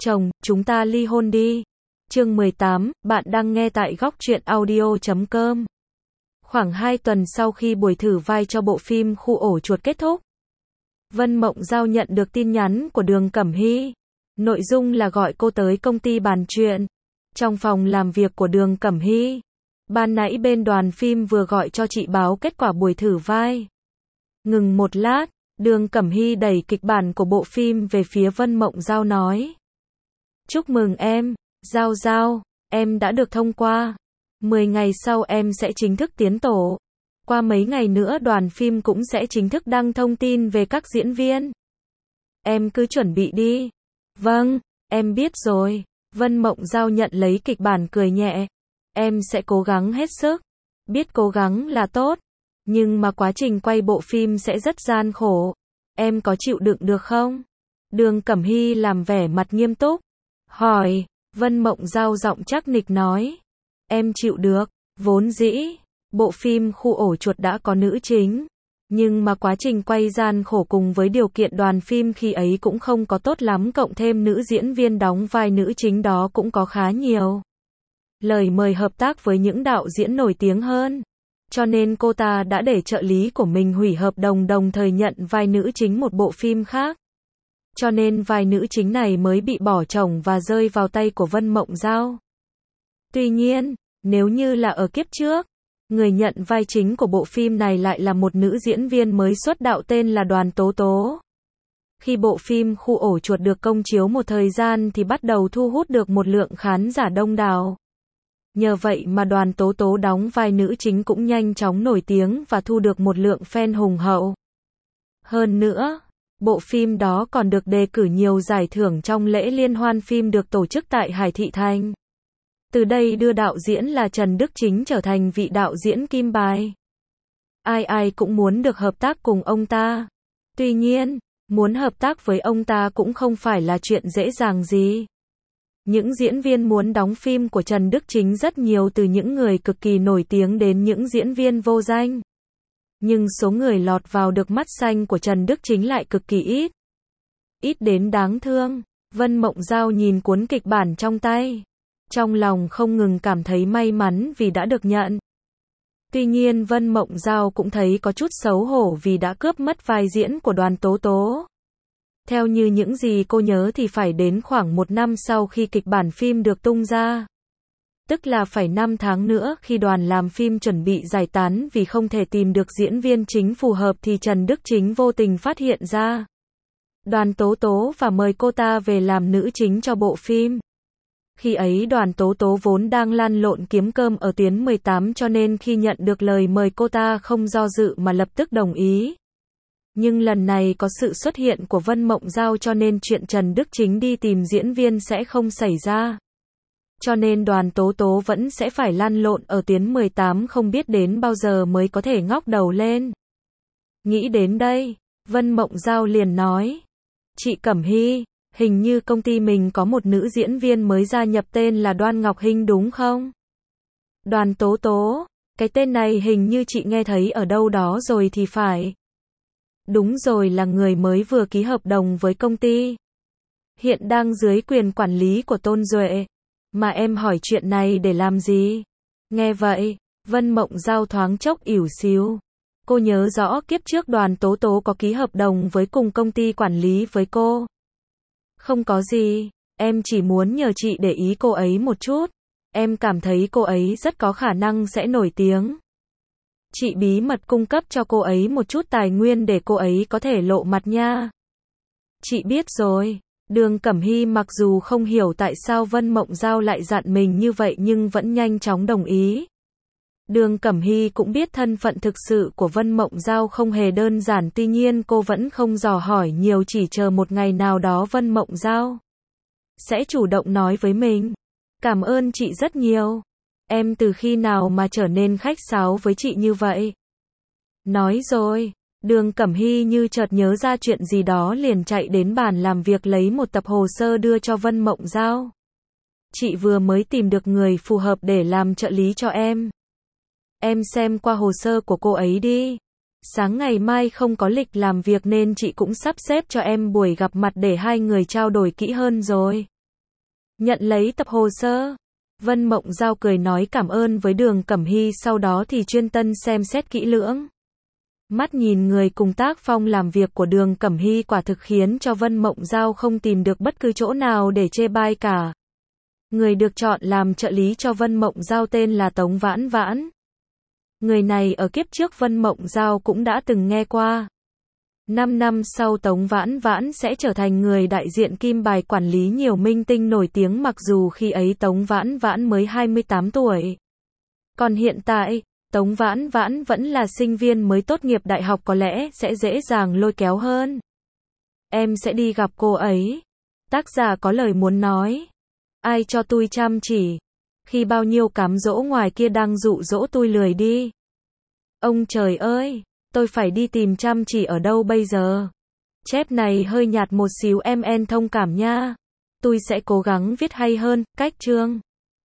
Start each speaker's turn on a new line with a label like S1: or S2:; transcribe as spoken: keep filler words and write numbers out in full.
S1: Chồng, chúng ta ly hôn đi. Chương mười tám, bạn đang nghe tại góc truyện audio chấm com. Khoảng hai tuần sau khi buổi thử vai cho bộ phim Khu ổ chuột kết thúc, Vân Mộng Giao nhận được tin nhắn của Đường Cẩm Hy. Nội dung là gọi cô tới công ty bàn chuyện. Trong phòng làm việc của Đường Cẩm Hy, ban nãy bên đoàn phim vừa gọi cho chị báo kết quả buổi thử vai. Ngừng một lát, Đường Cẩm Hy đẩy kịch bản của bộ phim về phía Vân Mộng Giao nói: Chúc mừng em, Giao Giao, em đã được thông qua. mười ngày sau em sẽ chính thức tiến tổ. Qua mấy ngày nữa đoàn phim cũng sẽ chính thức đăng thông tin về các diễn viên. Em cứ chuẩn bị đi. Vâng, em biết rồi. Vân Mộng Giao nhận lấy kịch bản cười nhẹ. Em sẽ cố gắng hết sức. Biết cố gắng là tốt, nhưng mà quá trình quay bộ phim sẽ rất gian khổ. Em có chịu đựng được không? Đường Cẩm Hy làm vẻ mặt nghiêm túc hỏi. Vân Mộng Giao giọng chắc nịch nói: Em chịu được. Vốn dĩ bộ phim Khu ổ chuột đã có nữ chính, nhưng mà quá trình quay gian khổ cùng với điều kiện đoàn phim khi ấy cũng không có tốt lắm, cộng thêm nữ diễn viên đóng vai nữ chính đó cũng có khá nhiều lời mời hợp tác với những đạo diễn nổi tiếng hơn. Cho nên cô ta đã để trợ lý của mình hủy hợp đồng, đồng thời nhận vai nữ chính một bộ phim khác. Cho nên vai nữ chính này mới bị bỏ chồng và rơi vào tay của Vân Mộng Giao. Tuy nhiên, nếu như là ở kiếp trước, người nhận vai chính của bộ phim này lại là một nữ diễn viên mới xuất đạo tên là Đoàn Tố Tố. Khi bộ phim Khu ổ chuột được công chiếu một thời gian thì bắt đầu thu hút được một lượng khán giả đông đảo. Nhờ vậy mà Đoàn Tố Tố đóng vai nữ chính cũng nhanh chóng nổi tiếng và thu được một lượng fan hùng hậu. Hơn nữa, bộ phim đó còn được đề cử nhiều giải thưởng trong lễ liên hoan phim được tổ chức tại Hải Thị Thành. Từ đây đưa đạo diễn là Trần Đức Chính trở thành vị đạo diễn kim bài. Ai ai cũng muốn được hợp tác cùng ông ta. Tuy nhiên, muốn hợp tác với ông ta cũng không phải là chuyện dễ dàng gì. Những diễn viên muốn đóng phim của Trần Đức Chính rất nhiều, từ những người cực kỳ nổi tiếng đến những diễn viên vô danh. Nhưng số người lọt vào được mắt xanh của Trần Đức Chính lại cực kỳ ít. Ít đến đáng thương. Vân Mộng Giao nhìn cuốn kịch bản trong tay, trong lòng không ngừng cảm thấy may mắn vì đã được nhận. Tuy nhiên Vân Mộng Giao cũng thấy có chút xấu hổ vì đã cướp mất vai diễn của Đoàn Tố Tố. Theo như những gì cô nhớ thì phải đến khoảng một năm sau khi kịch bản phim được tung ra. Tức là phải năm tháng nữa, khi đoàn làm phim chuẩn bị giải tán vì không thể tìm được diễn viên chính phù hợp thì Trần Đức Chính vô tình phát hiện ra Đoàn Tố Tố và mời cô ta về làm nữ chính cho bộ phim. Khi ấy Đoàn Tố Tố vốn đang lăn lộn kiếm cơm ở tuyến mười tám, cho nên khi nhận được lời mời cô ta không do dự mà lập tức đồng ý. Nhưng lần này có sự xuất hiện của Vân Mộng Giao cho nên chuyện Trần Đức Chính đi tìm diễn viên sẽ không xảy ra. Cho nên Đoàn Tố Tố vẫn sẽ phải lăn lộn ở tuyến mười tám, không biết đến bao giờ mới có thể ngóc đầu lên. Nghĩ đến đây, Vân Mộng Giao liền nói: Chị Cẩm Hy, hình như công ty mình có một nữ diễn viên mới gia nhập tên là Đoan Ngọc Hinh đúng không? Đoàn Tố Tố, cái tên này hình như chị nghe thấy ở đâu đó rồi thì phải. Đúng rồi, là người mới vừa ký hợp đồng với công ty. Hiện đang dưới quyền quản lý của Tôn Duệ. Mà em hỏi chuyện này để làm gì? Nghe vậy, Vân Mộng Giao thoáng chốc ỉu xìu. Cô nhớ rõ kiếp trước Đoàn Tố Tố có ký hợp đồng với cùng công ty quản lý với cô. Không có gì, em chỉ muốn nhờ chị để ý cô ấy một chút. Em cảm thấy cô ấy rất có khả năng sẽ nổi tiếng. Chị bí mật cung cấp cho cô ấy một chút tài nguyên để cô ấy có thể lộ mặt nha. Chị biết rồi. Đường Cẩm Hy mặc dù không hiểu tại sao Vân Mộng Giao lại dặn mình như vậy nhưng vẫn nhanh chóng đồng ý. Đường Cẩm Hy cũng biết thân phận thực sự của Vân Mộng Giao không hề đơn giản, tuy nhiên cô vẫn không dò hỏi nhiều, chỉ chờ một ngày nào đó Vân Mộng Giao sẽ chủ động nói với mình. Cảm ơn chị rất nhiều. Em từ khi nào mà trở nên khách sáo với chị như vậy? Nói rồi, Đường Cẩm Hy như chợt nhớ ra chuyện gì đó liền chạy đến bàn làm việc lấy một tập hồ sơ đưa cho Vân Mộng Giao. Chị vừa mới tìm được người phù hợp để làm trợ lý cho em. Em xem qua hồ sơ của cô ấy đi. Sáng ngày mai không có lịch làm việc nên chị cũng sắp xếp cho em buổi gặp mặt để hai người trao đổi kỹ hơn rồi. Nhận lấy tập hồ sơ. Vân Mộng Giao cười nói cảm ơn với Đường Cẩm Hy, sau đó thì chuyên tân xem xét kỹ lưỡng. Mắt nhìn người cùng tác phong làm việc của Đường Cẩm Hy quả thực khiến cho Vân Mộng Giao không tìm được bất cứ chỗ nào để chê bai cả. Người được chọn làm trợ lý cho Vân Mộng Giao tên là Tống Vãn Vãn. Người này ở kiếp trước Vân Mộng Giao cũng đã từng nghe qua. Năm năm sau Tống Vãn Vãn sẽ trở thành người đại diện kim bài quản lý nhiều minh tinh nổi tiếng, mặc dù khi ấy Tống Vãn Vãn mới hai mươi tám tuổi. Còn hiện tại, Tống Vãn Vãn vẫn là sinh viên mới tốt nghiệp đại học, có lẽ sẽ dễ dàng lôi kéo hơn. Em sẽ đi gặp cô ấy. Tác giả có lời muốn nói. Ai cho tôi chăm chỉ? Khi bao nhiêu cám dỗ ngoài kia đang dụ dỗ tôi lười đi. Ông trời ơi, tôi phải đi tìm chăm chỉ ở đâu bây giờ? Chép này hơi nhạt một xíu, em en thông cảm nha. Tôi sẽ cố gắng viết hay hơn. Cách chương